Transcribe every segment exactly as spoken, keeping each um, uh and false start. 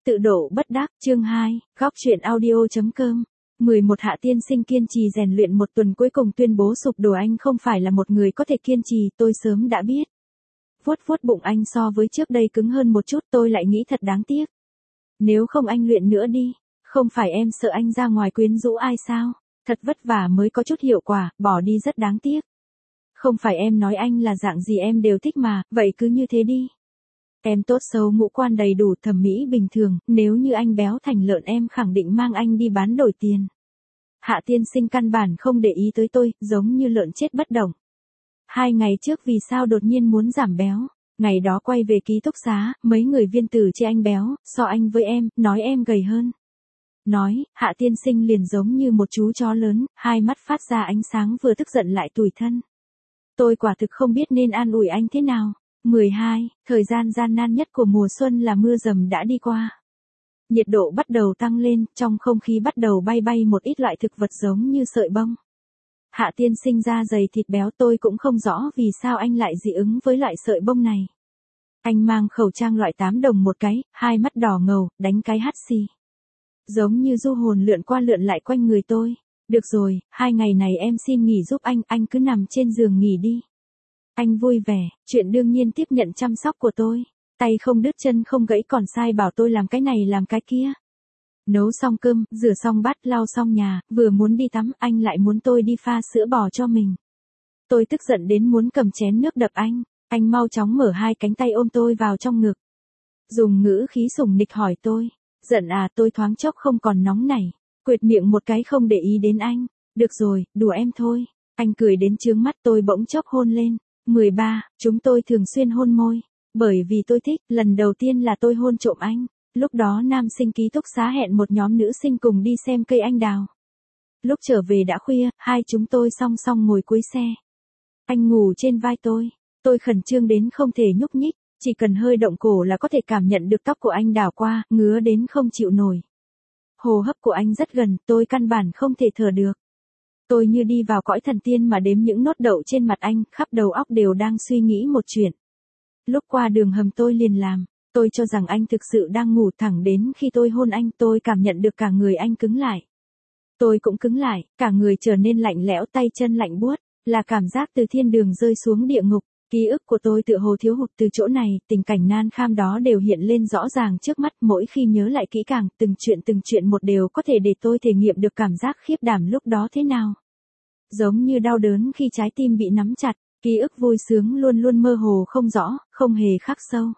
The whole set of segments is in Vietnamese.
tự độ bất đắc, chương hai, góc truyện audio.com. mười một Hạ tiên sinh kiên trì rèn luyện một tuần cuối cùng tuyên bố sụp đổ, anh không phải là một người có thể kiên trì, tôi sớm đã biết. Vuốt vuốt bụng anh, so với trước đây cứng hơn một chút, tôi lại nghĩ thật đáng tiếc. Nếu không anh luyện nữa đi, không phải em sợ anh ra ngoài quyến rũ ai sao, thật vất vả mới có chút hiệu quả, bỏ đi rất đáng tiếc. Không phải em nói anh là dạng gì em đều thích mà, vậy cứ như thế đi. Em tốt xấu ngũ quan đầy đủ, thẩm mỹ bình thường, nếu như anh béo thành lợn em khẳng định mang anh đi bán đổi tiền. Hạ tiên sinh căn bản không để ý tới tôi, giống như lợn chết bất động. Hai ngày trước vì sao đột nhiên muốn giảm béo, ngày đó quay về ký túc xá, mấy người viên tử chê anh béo, so anh với em, nói em gầy hơn. Nói, Hạ tiên sinh liền giống như một chú chó lớn, hai mắt phát ra ánh sáng vừa tức giận lại tủi thân. Tôi quả thực không biết nên an ủi anh thế nào. mười hai, thời gian gian nan nhất của mùa xuân là mưa dầm đã đi qua. Nhiệt độ bắt đầu tăng lên, trong không khí bắt đầu bay bay một ít loại thực vật giống như sợi bông. Hạ tiên sinh da dày thịt béo, tôi cũng không rõ vì sao anh lại dị ứng với loại sợi bông này. Anh mang khẩu trang loại tám đồng một cái, hai mắt đỏ ngầu, đánh cái hắt xì. Giống như du hồn lượn qua lượn lại quanh người tôi. Được rồi, hai ngày này em xin nghỉ giúp anh, anh cứ nằm trên giường nghỉ đi. Anh vui vẻ, chuyện đương nhiên tiếp nhận chăm sóc của tôi. Tay không đứt chân không gãy còn sai bảo tôi làm cái này làm cái kia. Nấu xong cơm, rửa xong bát, lau xong nhà, vừa muốn đi tắm, anh lại muốn tôi đi pha sữa bò cho mình. Tôi tức giận đến muốn cầm chén nước đập anh. Anh mau chóng mở hai cánh tay ôm tôi vào trong ngực. Dùng ngữ khí sủng nịch hỏi tôi. Giận à, tôi thoáng chốc không còn nóng nảy. Quệt miệng một cái không để ý đến anh. Được rồi, đùa em thôi. Anh cười đến trướng mắt, tôi bỗng chốc hôn lên. mười ba, chúng tôi thường xuyên hôn môi. Bởi vì tôi thích, lần đầu tiên là tôi hôn trộm anh. Lúc đó nam sinh ký túc xá hẹn một nhóm nữ sinh cùng đi xem cây anh đào. Lúc trở về đã khuya, hai chúng tôi song song ngồi cuối xe. Anh ngủ trên vai tôi. Tôi khẩn trương đến không thể nhúc nhích. Chỉ cần hơi động cổ là có thể cảm nhận được tóc của anh đảo qua, ngứa đến không chịu nổi. Hô hấp của anh rất gần, tôi căn bản không thể thở được. Tôi như đi vào cõi thần tiên mà đếm những nốt đậu trên mặt anh, khắp đầu óc đều đang suy nghĩ một chuyện. Lúc qua đường hầm tôi liền làm, tôi cho rằng anh thực sự đang ngủ, thẳng đến khi tôi hôn anh tôi cảm nhận được cả người anh cứng lại. Tôi cũng cứng lại, cả người trở nên lạnh lẽo, tay chân lạnh buốt, là cảm giác từ thiên đường rơi xuống địa ngục. Ký ức của tôi tựa hồ thiếu hụt từ chỗ này, tình cảnh nan kham đó đều hiện lên rõ ràng trước mắt, mỗi khi nhớ lại kỹ càng, từng chuyện từng chuyện một đều có thể để tôi thể nghiệm được cảm giác khiếp đảm lúc đó thế nào. Giống như đau đớn khi trái tim bị nắm chặt, ký ức vui sướng luôn luôn mơ hồ không rõ, không hề khắc sâu.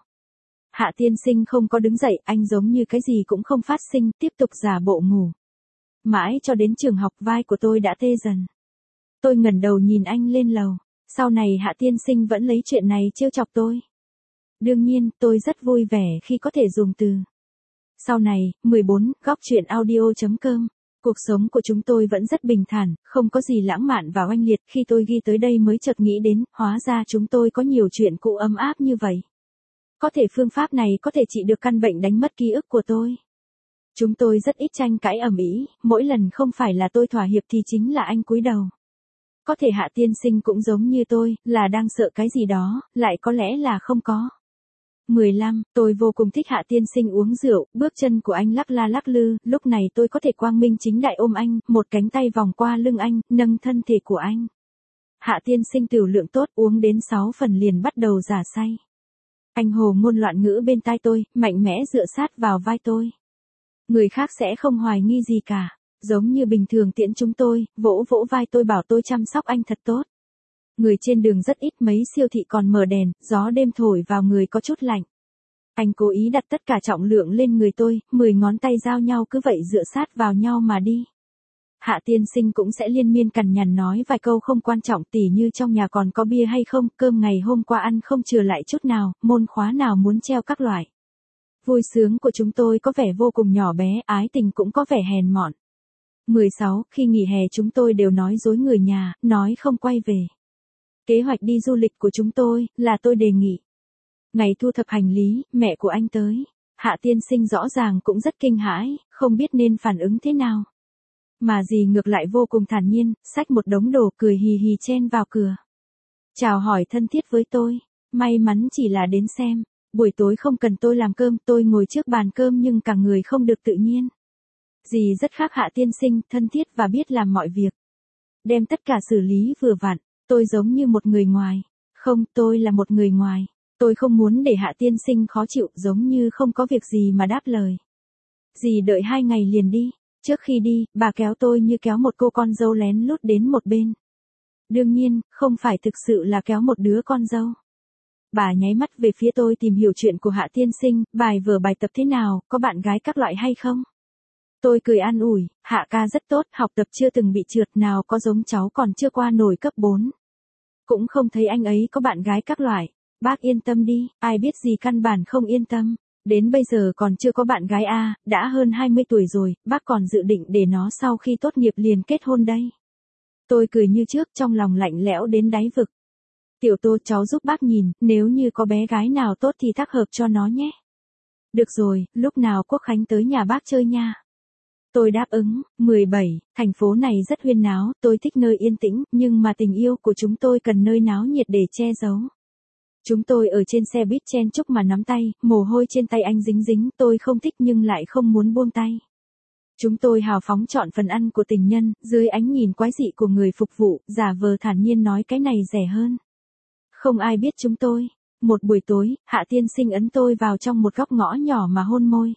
Hạ tiên sinh không có đứng dậy, anh giống như cái gì cũng không phát sinh, tiếp tục giả bộ ngủ. Mãi cho đến trường học vai của tôi đã tê dần. Tôi ngẩng đầu nhìn anh lên lầu. Sau này Hạ tiên sinh vẫn lấy chuyện này trêu chọc tôi. Đương nhiên, tôi rất vui vẻ khi có thể dùng từ. Sau này, mười bốn, góc truyện audio.com. Cuộc sống của chúng tôi vẫn rất bình thản, không có gì lãng mạn và oanh liệt. Khi tôi ghi tới đây mới chợt nghĩ đến, hóa ra chúng tôi có nhiều chuyện cũ ấm áp như vậy. Có thể phương pháp này có thể trị được căn bệnh đánh mất ký ức của tôi. Chúng tôi rất ít tranh cãi ầm ĩ, mỗi lần không phải là tôi thỏa hiệp thì chính là anh cúi đầu. Có thể Hạ tiên sinh cũng giống như tôi, là đang sợ cái gì đó, lại có lẽ là không có. mười lăm, tôi vô cùng thích Hạ tiên sinh uống rượu, bước chân của anh lắc la lắc lư, lúc này tôi có thể quang minh chính đại ôm anh, một cánh tay vòng qua lưng anh, nâng thân thể của anh. Hạ tiên sinh tửu lượng tốt, uống đến sáu phần liền bắt đầu giả say. Anh hồ ngôn loạn ngữ bên tai tôi, mạnh mẽ dựa sát vào vai tôi. Người khác sẽ không hoài nghi gì cả. Giống như bình thường tiễn chúng tôi, vỗ vỗ vai tôi bảo tôi chăm sóc anh thật tốt. Người trên đường rất ít, mấy siêu thị còn mở đèn, gió đêm thổi vào người có chút lạnh. Anh cố ý đặt tất cả trọng lượng lên người tôi, mười ngón tay giao nhau cứ vậy dựa sát vào nhau mà đi. Hạ tiên sinh cũng sẽ liên miên cằn nhằn nói vài câu không quan trọng, tỉ như trong nhà còn có bia hay không, cơm ngày hôm qua ăn không chừa lại chút nào, môn khóa nào muốn treo các loại. Vui sướng của chúng tôi có vẻ vô cùng nhỏ bé, ái tình cũng có vẻ hèn mọn. mười sáu, khi nghỉ hè chúng tôi đều nói dối người nhà, nói không quay về. Kế hoạch đi du lịch của chúng tôi, là tôi đề nghị. Ngày thu thập hành lý, mẹ của anh tới. Hạ tiên sinh rõ ràng cũng rất kinh hãi, không biết nên phản ứng thế nào. Mà dì ngược lại vô cùng thản nhiên, xách một đống đồ cười hì hì chen vào cửa. Chào hỏi thân thiết với tôi, may mắn chỉ là đến xem. Buổi tối không cần tôi làm cơm, tôi ngồi trước bàn cơm nhưng cả người không được tự nhiên. Dì rất khác Hạ tiên sinh, thân thiết và biết làm mọi việc. Đem tất cả xử lý vừa vặn, tôi giống như một người ngoài. Không, tôi là một người ngoài. Tôi không muốn để Hạ tiên sinh khó chịu, giống như không có việc gì mà đáp lời. Dì đợi hai ngày liền đi. Trước khi đi, bà kéo tôi như kéo một cô con dâu lén lút đến một bên. Đương nhiên, không phải thực sự là kéo một đứa con dâu. Bà nháy mắt về phía tôi tìm hiểu chuyện của Hạ tiên sinh, bài vở bài tập thế nào, có bạn gái các loại hay không? Tôi cười an ủi, Hạ ca rất tốt, học tập chưa từng bị trượt, nào có giống cháu còn chưa qua nổi cấp bốn. Cũng không thấy anh ấy có bạn gái các loại. Bác yên tâm đi, ai biết gì căn bản không yên tâm. Đến bây giờ còn chưa có bạn gái a, đã hơn hai mươi tuổi rồi, bác còn dự định để nó sau khi tốt nghiệp liền kết hôn đây. Tôi cười như trước, trong lòng lạnh lẽo đến đáy vực. Tiểu Tô, cháu giúp bác nhìn, nếu như có bé gái nào tốt thì tác hợp cho nó nhé. Được rồi, lúc nào Quốc Khánh tới nhà bác chơi nha. Tôi đáp ứng. mười bảy, thành phố này rất huyên náo, tôi thích nơi yên tĩnh, nhưng mà tình yêu của chúng tôi cần nơi náo nhiệt để che giấu. Chúng tôi ở trên xe buýt chen chúc mà nắm tay, mồ hôi trên tay anh dính dính, tôi không thích nhưng lại không muốn buông tay. Chúng tôi hào phóng chọn phần ăn của tình nhân, dưới ánh nhìn quái dị của người phục vụ, giả vờ thản nhiên nói cái này rẻ hơn. Không ai biết chúng tôi. Một buổi tối, Hạ tiên sinh ấn tôi vào trong một góc ngõ nhỏ mà hôn môi.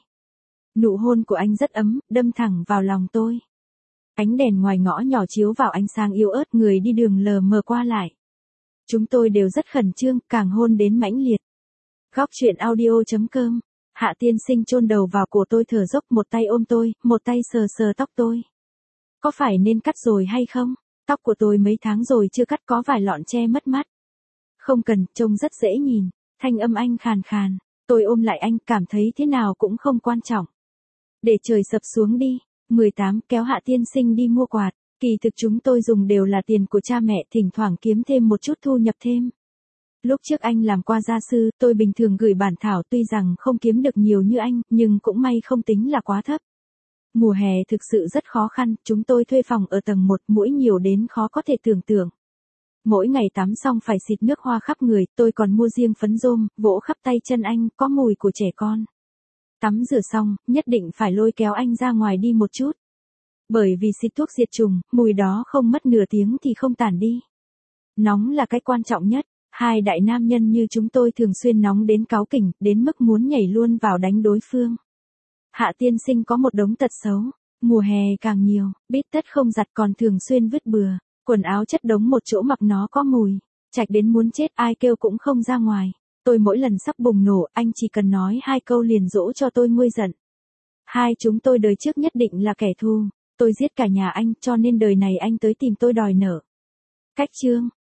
Nụ hôn của anh rất ấm, đâm thẳng vào lòng tôi. Ánh đèn ngoài ngõ nhỏ chiếu vào ánh sáng yếu ớt, người đi đường lờ mờ qua lại. Chúng tôi đều rất khẩn trương, càng hôn đến mãnh liệt. Góc truyện audio chấm com. Hạ tiên sinh chôn đầu vào cổ tôi thở dốc, một tay ôm tôi, một tay sờ sờ tóc tôi. Có phải nên cắt rồi hay không? Tóc của tôi mấy tháng rồi chưa cắt, có vài lọn che mất mắt. Không cần, trông rất dễ nhìn. Thanh âm anh khàn khàn. Tôi ôm lại anh, cảm thấy thế nào cũng không quan trọng. Để trời sập xuống đi. mười tám, kéo Hạ tiên sinh đi mua quạt. Kỳ thực chúng tôi dùng đều là tiền của cha mẹ, thỉnh thoảng kiếm thêm một chút thu nhập thêm. Lúc trước anh làm qua gia sư, tôi bình thường gửi bản thảo, tuy rằng không kiếm được nhiều như anh, nhưng cũng may không tính là quá thấp. Mùa hè thực sự rất khó khăn, chúng tôi thuê phòng ở tầng một, muỗi nhiều đến khó có thể tưởng tượng. Mỗi ngày tắm xong phải xịt nước hoa khắp người, tôi còn mua riêng phấn rôm, vỗ khắp tay chân anh, có mùi của trẻ con. Tắm rửa xong, nhất định phải lôi kéo anh ra ngoài đi một chút. Bởi vì xịt thuốc diệt trùng, mùi đó không mất nửa tiếng thì không tản đi. Nóng là cái quan trọng nhất. Hai đại nam nhân như chúng tôi thường xuyên nóng đến cáu kỉnh, đến mức muốn nhảy luôn vào đánh đối phương. Hạ tiên sinh có một đống tật xấu. Mùa hè càng nhiều, bít tất không giặt còn thường xuyên vứt bừa. Quần áo chất đống một chỗ mặc nó có mùi. Chạch đến muốn chết, ai kêu cũng không ra ngoài. Tôi mỗi lần sắp bùng nổ, anh chỉ cần nói hai câu liền dỗ cho tôi nguôi giận. Hai chúng tôi đời trước nhất định là kẻ thù. Tôi giết cả nhà anh, cho nên đời này anh tới tìm tôi đòi nợ. Cách chương.